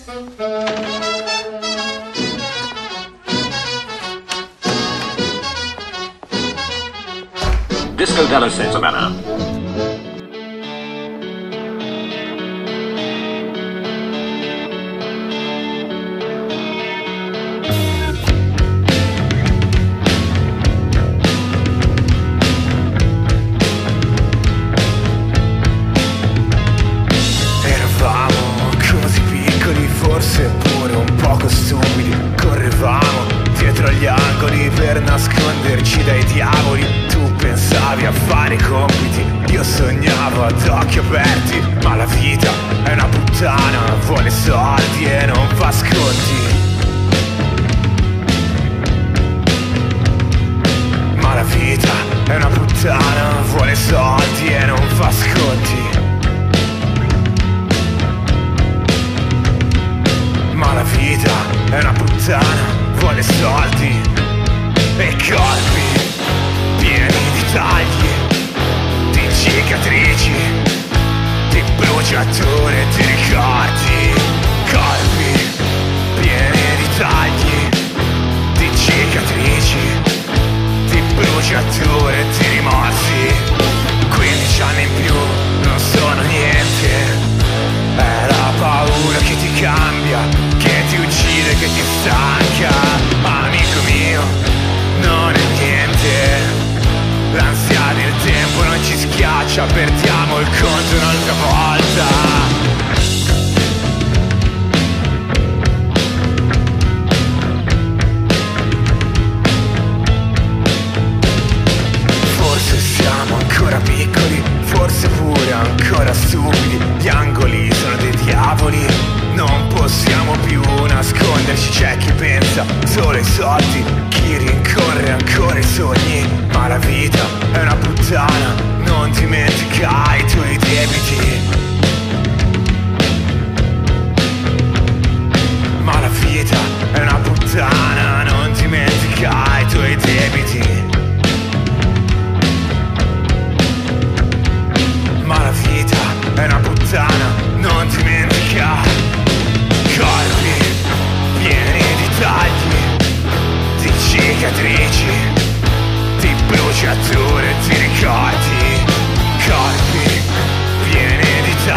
Disco Dello senza mana. Eravamo così piccoli, forse pure un poco stupidi. Correvamo dietro agli angoli per nasconderci dai diavoli. Tu pensavi a fare i compiti, io sognavo ad occhi aperti. Ma la vita è una puttana, vuole soldi e non fa sconti. Ma la vita è una puttana, vuole soldi e non fa sconti. Ma la vita è una puttana, vuole soldi e corpi pieni di tagli, di cicatrici, di bruciature, di ricordi. Corpi pieni di tagli, di cicatrici, di bruciature, di rimorsi. 15 anni in più non sono niente, è la paura che ti cambia, che ti uccide, che ti stanca. Amico mio, non è niente. L'ansia del tempo non ci schiaccia, perdiamo il conto un'altra volta. Forse siamo ancora piccoli, forse pure ancora stupidi. Gli angoli sono dei diavoli, non possiamo più nasconderci. C'è chi pensa solo ai soldi, chi rincorre ancora i sogni. Ma la vita è una puttana, non dimentica i tuoi debiti. Ma la vita è una puttana, non dimentica i tuoi debiti. Ma la vita è una puttana, non dimentica. Corpi pieni di tagli, di cicatrici, di bruciature, di ricordi. Corpi pieni di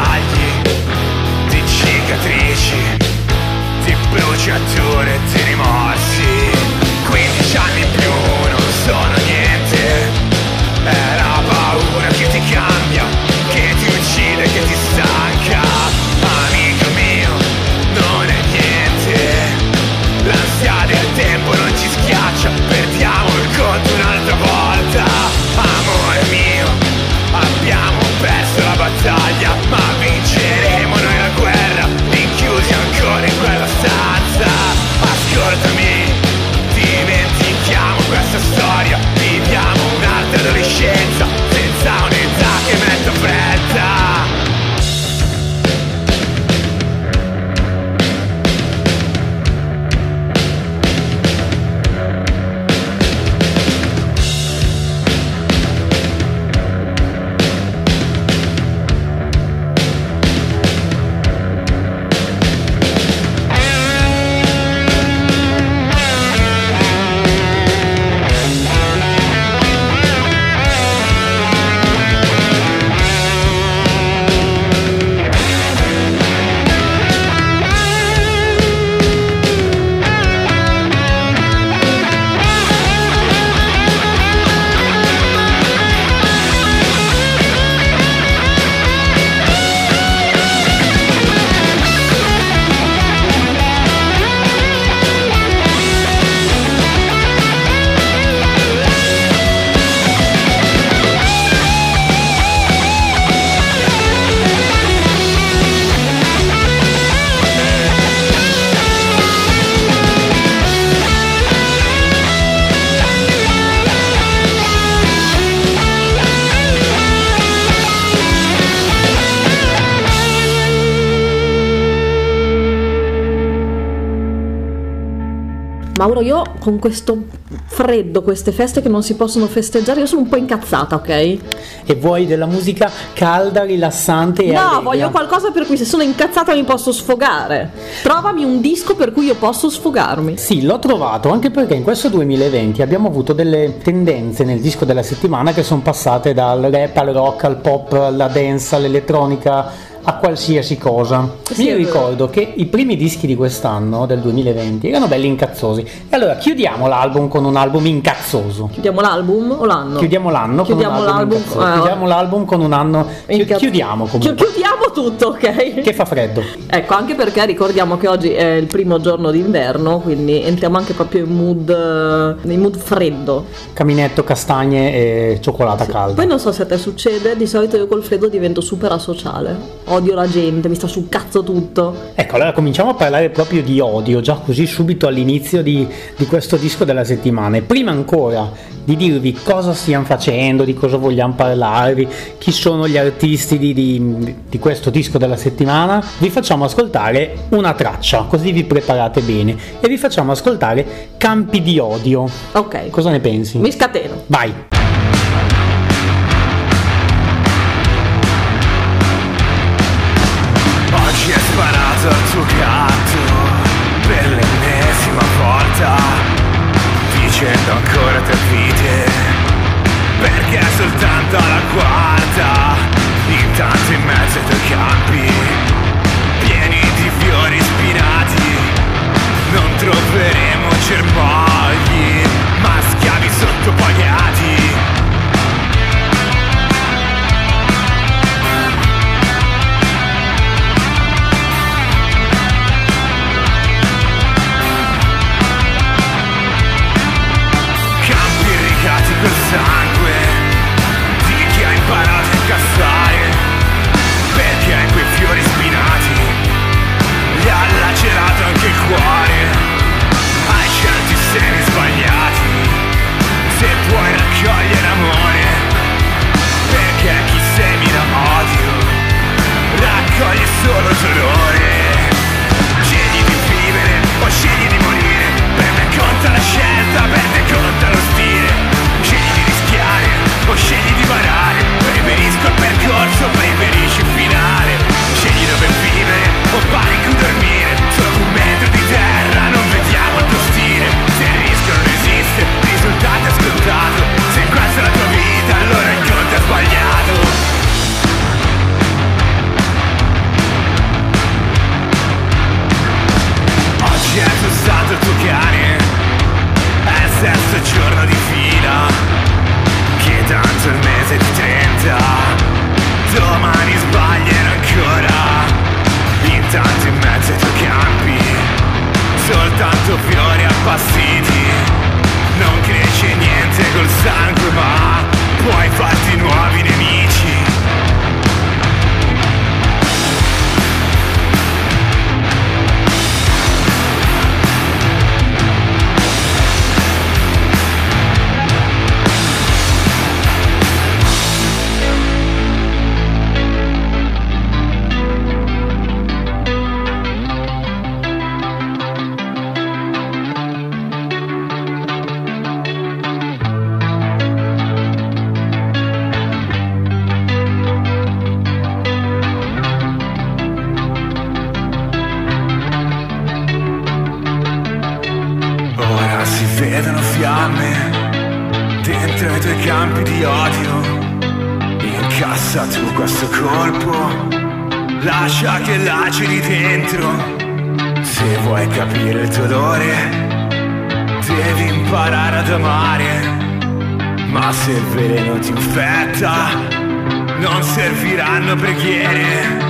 Mauro, io con questo freddo, queste feste che non si possono festeggiare, io sono un po' incazzata, ok? E vuoi della musica calda, rilassante e No, allegra? voglio qualcosa per cui se sono incazzata mi posso sfogare. Trovami un disco per cui io posso sfogarmi. Sì, l'ho trovato, anche perché in questo 2020 abbiamo avuto delle tendenze nel disco della settimana che sono passate dal rap al rock al pop alla dance all'elettronica a qualsiasi cosa. Sì, Mi ricordo che i primi dischi di quest'anno, del 2020, erano belli incazzosi. E allora chiudiamo l'album con un album incazzoso. Chiudiamo l'album o l'anno? Chiudiamo l'anno Chiudiamo con un album l'album, incazzoso. Chiudiamo l'album con un anno. Chiudiamo comunque. Chiudiamo tutto, ok? Che fa freddo. Ecco, anche perché ricordiamo che oggi è il primo giorno d'inverno, quindi entriamo anche proprio in mood freddo. Caminetto, castagne e cioccolata calda. Poi non so se a te succede, di solito io col freddo divento super asociale. Odio la gente, mi sta sul cazzo tutto. Ecco, allora cominciamo a parlare proprio di odio, già così subito all'inizio di questo disco della settimana. E prima ancora di dirvi cosa stiamo facendo, di cosa vogliamo parlarvi, chi sono gli artisti di questo disco della settimana, vi facciamo ascoltare una traccia, così vi preparate bene, e vi facciamo ascoltare Campi di odio. Ok. Cosa ne pensi? Mi scateno. Vai! Oggi hai sparato al tuo gatto per l'ennesima volta, dicendo ancora tre vite, perché è soltanto la quarta. Intanto in mezzo ai tuoi campi, pieni di fiori spinati, non troveremo germogli, ma schiavi sottopagati. Col sangue di chi ha imparato a incassare, perché in quei fiori spinati gli ha lacerato anche il cuore. Hai scelto i semi sbagliati, se puoi raccogliere amore, perché chi semina odio raccoglie solo dolore. Scegli di vivere o scegli di morire, per me conta la scelta, per te conta lo stile. Scegli di rischiare o scegli di barare, preferisco il percorso, preferisci il finale. Scegli dove vivere o pari in cui dormire, solo un metro di terra, non vediamo il tuo stile. Se il rischio non esiste, il risultato è scontato. Se questa è la tua vita, allora il conto è sbagliato. Oggi è stato il tuo cane, è il sesto giorno di fila, che tanto il mese di 30, domani sbaglierò ancora. Intanto in mezzo ai tuoi campi, soltanto fiori appassiti, non cresce niente col sangue, ma puoi farti nuovi nemici. Vedono fiamme dentro i tuoi campi di odio. Incassa tu questo colpo, lascia che laceri dentro. Se vuoi capire il tuo dolore, devi imparare ad amare. Ma se il veleno ti infetta, non serviranno preghiere.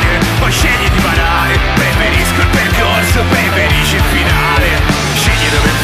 Scegli dove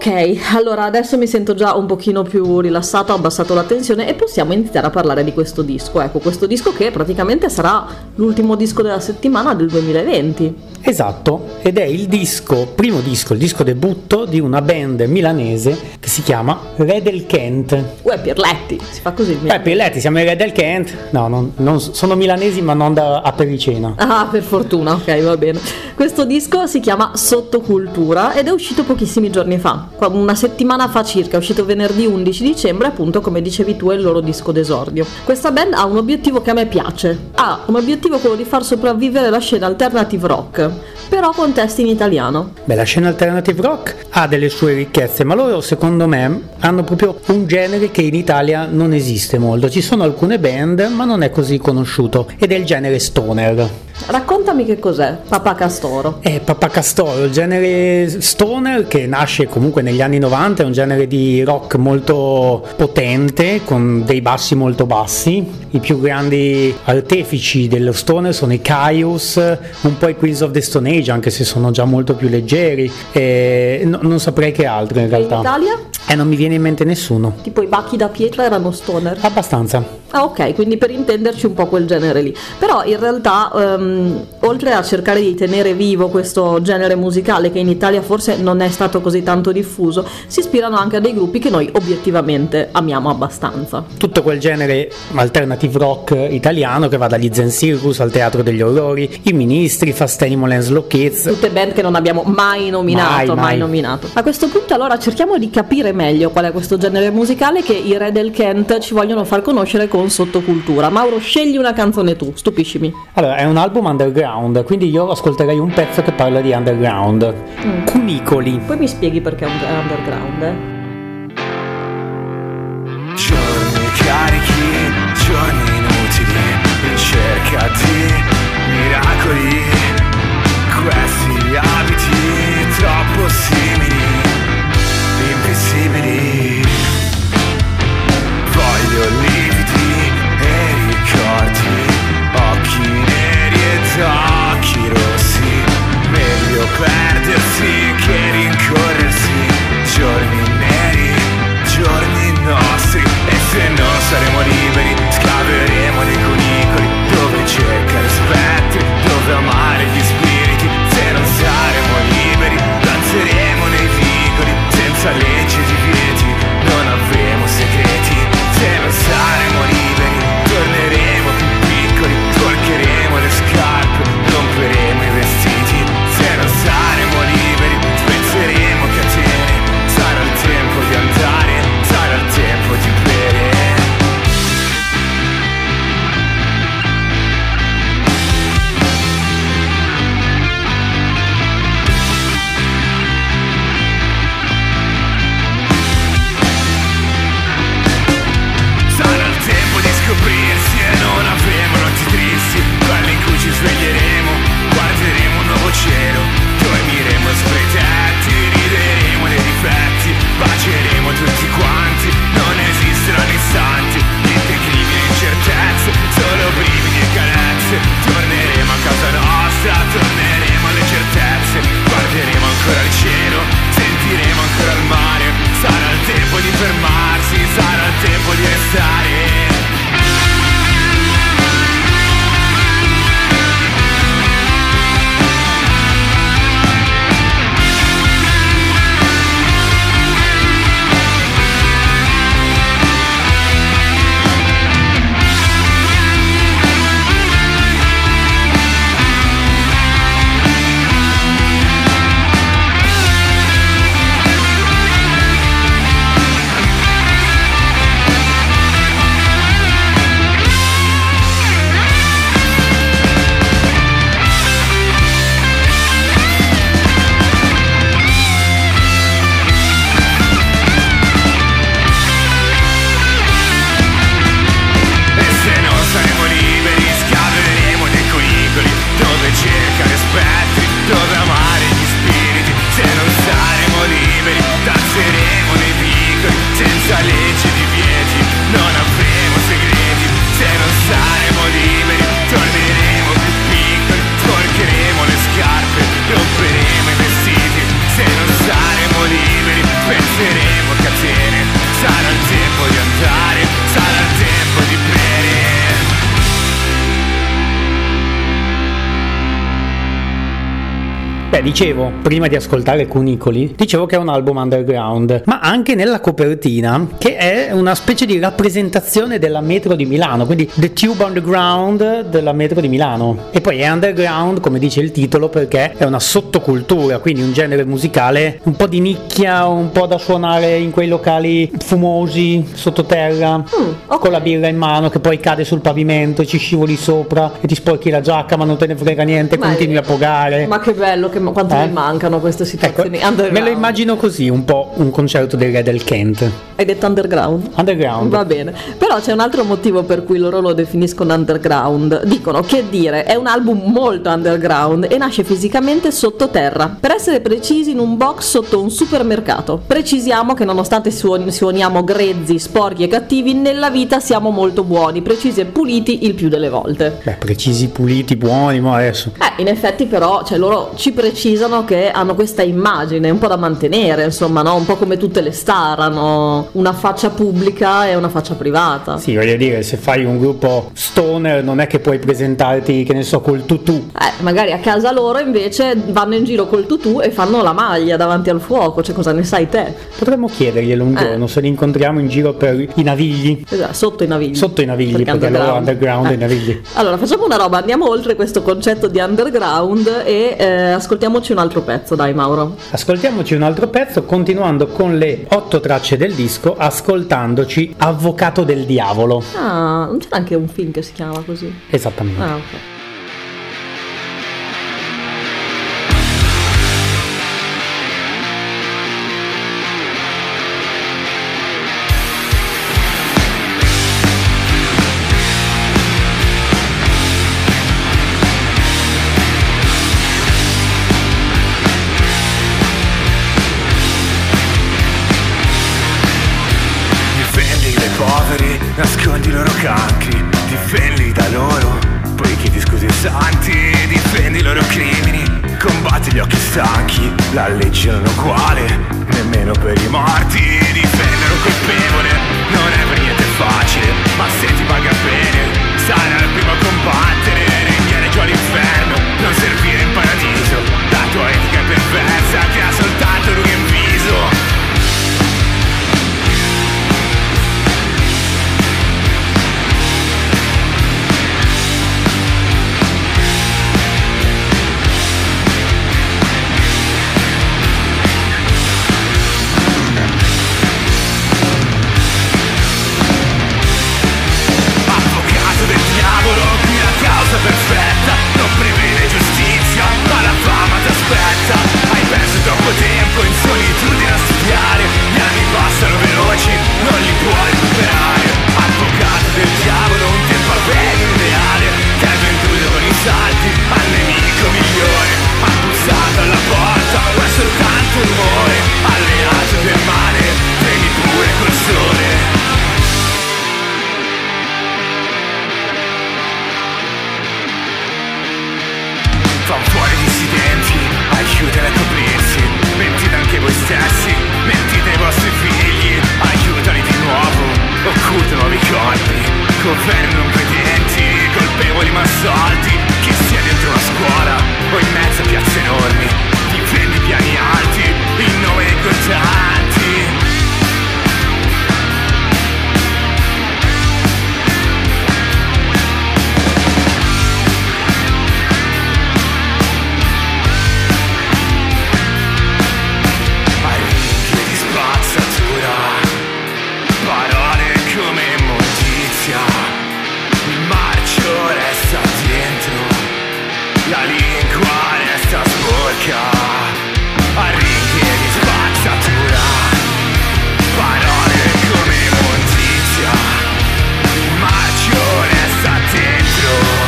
Ok, allora adesso mi sento già un pochino più rilassata, ho abbassato la tensione e possiamo iniziare a parlare di questo disco. Ecco, questo disco che praticamente sarà l'ultimo disco della settimana del 2020. Esatto, ed è il primo disco, il disco debutto di una band milanese che si chiama Re del Kent. Uè, Pirletti, si fa così. Pirletti, siamo i Re del Kent. No, non sono milanesi, ma non da a Pericena. Ah, per fortuna, ok, va bene. Questo disco si chiama Sottocultura ed è uscito pochissimi giorni fa, una settimana fa circa, è uscito venerdì 11 dicembre, appunto come dicevi tu è il loro disco d'esordio. Questa band ha un obiettivo che a me piace, ha un obiettivo quello di far sopravvivere la scena alternative rock, però con testi in italiano. Beh, la scena alternative rock ha delle sue ricchezze, ma loro secondo me hanno proprio un genere che in Italia non esiste molto. Ci sono alcune band, ma non è così conosciuto, ed è il genere stoner. Raccontami che cos'è Papà Castoro. Papà Castoro, il genere stoner che nasce comunque negli anni 90, è un genere di rock molto potente, con dei bassi molto bassi. I più grandi artefici dello stoner sono i Kyuss, un po' i Queens of the Stone Age, anche se sono già molto più leggeri, non saprei che altro in realtà. In Italia? Non mi viene in mente nessuno. Tipo i Bacchi da Pietra erano stoner? Abbastanza. Ah, ok, quindi per intenderci un po' quel genere lì. Però in realtà oltre a cercare di tenere vivo questo genere musicale che in Italia forse non è stato così tanto diffuso, si ispirano anche a dei gruppi che noi obiettivamente amiamo abbastanza. Tutto quel genere alternative rock italiano che va dagli Zen Circus al Teatro degli Orrori, i Ministri, Fast Animal and Slow Kids. Tutte band che non abbiamo mai nominato, mai nominato. A questo punto allora cerchiamo di capire meglio qual è questo genere musicale che i Re del Kent ci vogliono far conoscere con Sottocultura. Mauro, scegli una canzone tu, stupiscimi. Allora, è un album underground, quindi io ascolterei un pezzo che parla di underground. Cunicoli. Poi mi spieghi perché è underground, Giorni carichi, giorni inutili, in cerca di miracoli. Questi abiti troppo simili, invisibili. Voglio lividi e ricordi, occhi neri ed occhi rossi. Meglio perdersi che rincorrersi, giorni neri Beh, dicevo, prima di ascoltare Cunicoli, dicevo che è un album underground, ma anche nella copertina, che è una specie di rappresentazione della metro di Milano, quindi The Tube Underground della metro di Milano. E poi è underground, come dice il titolo, perché è una sottocultura, quindi un genere musicale un po' di nicchia, un po' da suonare in quei locali fumosi, sottoterra, ok. con la birra in mano che poi cade sul pavimento e ci scivoli sopra e ti sporchi la giacca ma non te ne frega niente, Ma continui a pogare. Ma che bello, quanto mi mancano queste Ecco, situazioni me underground. lo immagino così, un po' un concerto dei Re del Kent. Hai detto underground? Underground. Va bene, però c'è un altro motivo per cui loro lo definiscono underground. Dicono che dire, è un album molto underground e nasce fisicamente sottoterra. Per essere precisi, in un box sotto un supermercato. Precisiamo che nonostante suoniamo grezzi, sporchi e cattivi, nella vita siamo molto buoni, precisi e puliti il più delle volte. Beh, precisi, puliti, buoni, ma adesso. In effetti però, cioè, loro ci precisano che hanno questa immagine un po' da mantenere, insomma, no? Un po' come tutte le star, hanno una faccia pubblica e una faccia privata. Sì, voglio dire, se fai un gruppo stoner non è che puoi presentarti, che ne so, col tutù. Magari a casa loro invece vanno in giro col tutù e fanno la maglia davanti al fuoco, cioè cosa ne sai te? Potremmo chiederglielo un giorno, se li incontriamo in giro per i Navigli. Esatto, sotto i Navigli. Sotto i Navigli, perché loro underground e i Navigli. Allora, facciamo una roba, andiamo oltre questo concetto di underground e ascoltiamoci un altro pezzo, dai Mauro. Ascoltiamoci un altro pezzo, continuando con le 8 tracce del disco, ascoltandoci Avvocato del Diavolo. Ah, non c'era anche un film che si chiama così? Esattamente. Ah, ok. Nascondi i loro cancri, difendi da loro, poi chiedi scusi ai santi, difendi i loro crimini, combatti gli occhi stanchi, la legge non è uguale, nemmeno per i morti, difendere un colpevole, non è per niente facile, ma se ti paga bene, sarai il primo a combattere, regnare giù all'inferno, non servire in paradiso, la tua etica è perversa, che ha soltanto lui in viso. Perfetta, non prevede giustizia, ma la fama ti aspetta. Hai perso troppo tempo in solitudine a studiare, gli anni passano veloci, non li puoi recuperare. Avvocato del diavolo, un tempo avevi un ideale, che hai venduto con i salti al nemico migliore. Ha bussato alla porta, ma è soltanto un rumore, alleato del male, premi pure col sole. Fan fuori i dissidenti, aiutali a coprirsi, mentite anche voi stessi, mentite ai vostri figli, aiutali di nuovo, occulta nuovi corpi, governi non credenti, colpevoli ma assolti, che sia dentro una scuola o in mezzo a piazze enormi, difendi piani alti, in nome dei contanti. Parole come immondizia, il marcio resta dentro, la lingua resta sporca, arringhi di spazzatura. Parole come immondizia, il marcio resta dentro.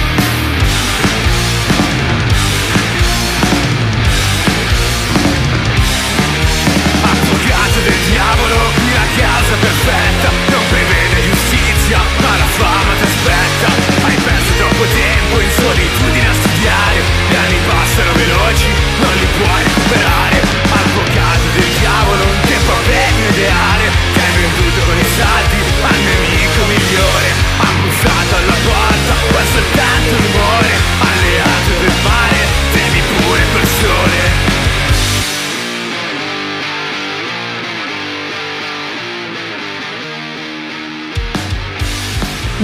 Avvocato del diavolo, la causa perfetta, non prevede giustizia, ma la fama ti aspetta. Hai perso troppo tempo in solitudine a studiare, gli anni passano veloci,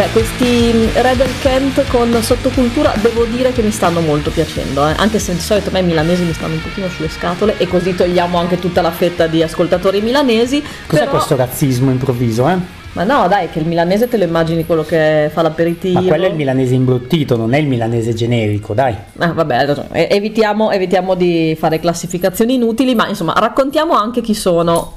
Beh, questi Red del Kent con Sottocultura devo dire che mi stanno molto piacendo, anche se di solito a me i milanesi mi stanno un pochino sulle scatole, e così togliamo anche tutta la fetta di ascoltatori milanesi. Cos'è però... questo razzismo improvviso, Ma no, dai, che il milanese te lo immagini quello che fa l'aperitivo. Ma quello è il milanese imbruttito, non è il milanese generico, dai. Ah, vabbè, hai ragione. Evitiamo di fare classificazioni inutili, ma insomma, raccontiamo anche chi sono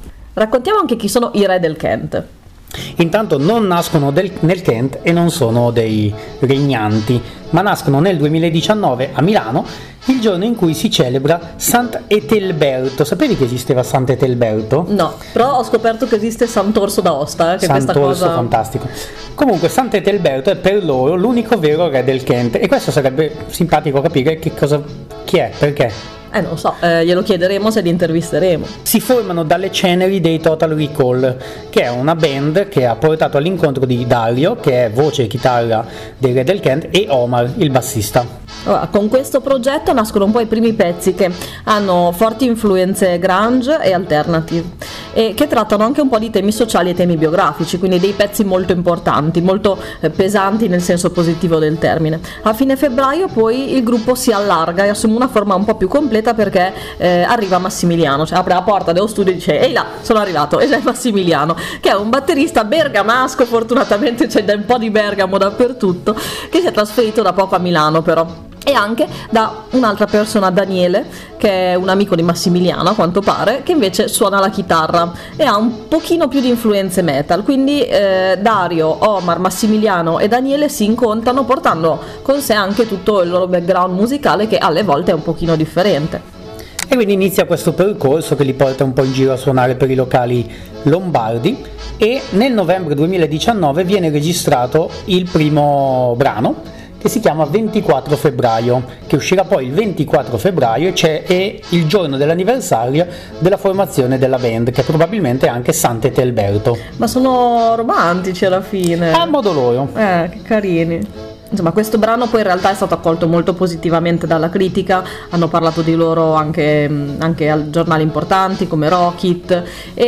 i Re del Kent. Intanto non nascono nel Kent e non sono dei regnanti, ma nascono nel 2019 a Milano, il giorno in cui si celebra Sant'Etelberto. Sapevi che esisteva Sant'Etelberto? No, però ho scoperto che esiste Sant'Orso d'Aosta, che questa Sant'Orso, cosa... fantastico. Comunque Sant'Etelberto è per loro l'unico vero re del Kent, e questo sarebbe simpatico capire chi è, perché. Non lo so, glielo chiederemo se li intervisteremo. Si formano dalle ceneri dei Total Recall, che è una band che ha portato all'incontro di Dario, che è voce e chitarra dei Re del Kent, e Omar, il bassista. Allora, con questo progetto nascono un po' i primi pezzi che hanno forti influenze grunge e alternative, e che trattano anche un po' di temi sociali e temi biografici, quindi dei pezzi molto importanti, molto pesanti nel senso positivo del termine. A fine febbraio poi il gruppo si allarga e assume una forma un po' più completa, perché arriva Massimiliano, cioè apre la porta dello studio e dice: ehi là, sono arrivato, ed è Massimiliano, che è un batterista bergamasco, fortunatamente c'è un po' di Bergamo dappertutto, che si è trasferito da poco a Milano però. E anche da un'altra persona, Daniele, che è un amico di Massimiliano a quanto pare, che invece suona la chitarra e ha un pochino più di influenze metal, quindi Dario, Omar, Massimiliano e Daniele si incontrano portando con sé anche tutto il loro background musicale, che alle volte è un pochino differente. E quindi inizia questo percorso che li porta un po' in giro a suonare per i locali lombardi, e nel novembre 2019 viene registrato il primo brano, che si chiama 24 febbraio, che uscirà poi il 24 febbraio e è il giorno dell'anniversario della formazione della band, che probabilmente è anche Sant'Etelberto. Ma sono romantici alla fine. A modo loro. Che carini. Insomma, questo brano poi in realtà è stato accolto molto positivamente dalla critica, hanno parlato di loro anche a giornali importanti come Rocket,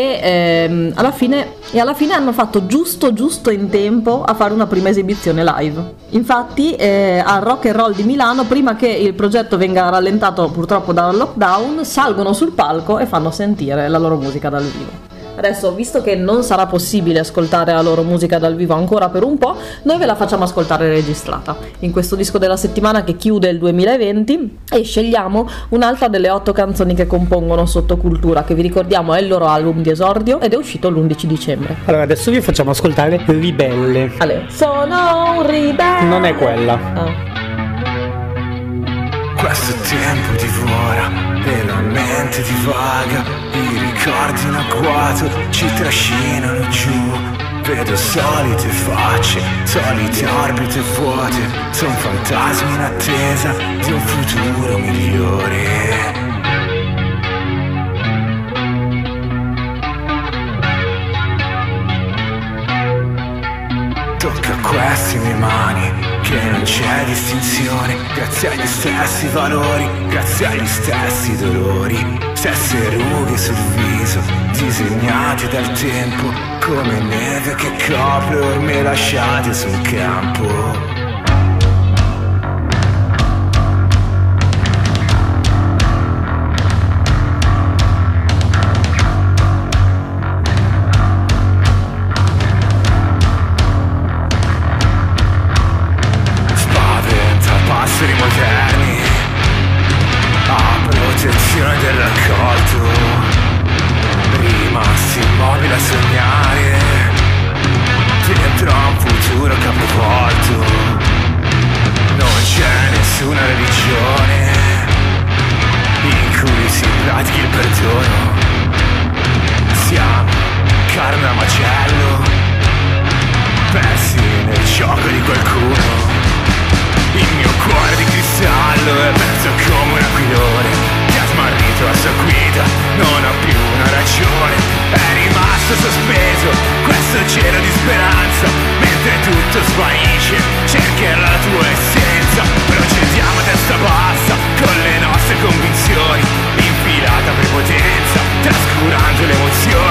e alla fine hanno fatto giusto in tempo a fare una prima esibizione live. Infatti al Rock and Roll di Milano, prima che il progetto venga rallentato purtroppo dal lockdown, salgono sul palco e fanno sentire la loro musica dal vivo. Adesso, visto che non sarà possibile ascoltare la loro musica dal vivo ancora per un po', noi ve la facciamo ascoltare registrata in questo disco della settimana che chiude il 2020, e scegliamo un'altra delle 8 canzoni che compongono Sottocultura, che vi ricordiamo è il loro album di esordio ed è uscito l'11 dicembre. Allora adesso vi facciamo ascoltare Ribelle. Sono un ribelle. Non è quella. Questo tempo divora e la mente divaga, i ricordi in agguato ci trascinano giù. Vedo solite facce, solite orbite vuote, son fantasmi in attesa di un futuro migliore. Tocca a queste mie mani che non c'è distinzione, grazie agli stessi valori, grazie agli stessi dolori, stesse rughe sul viso, disegnate dal tempo, come neve che copre orme lasciate sul campo. Trascurando le emozioni.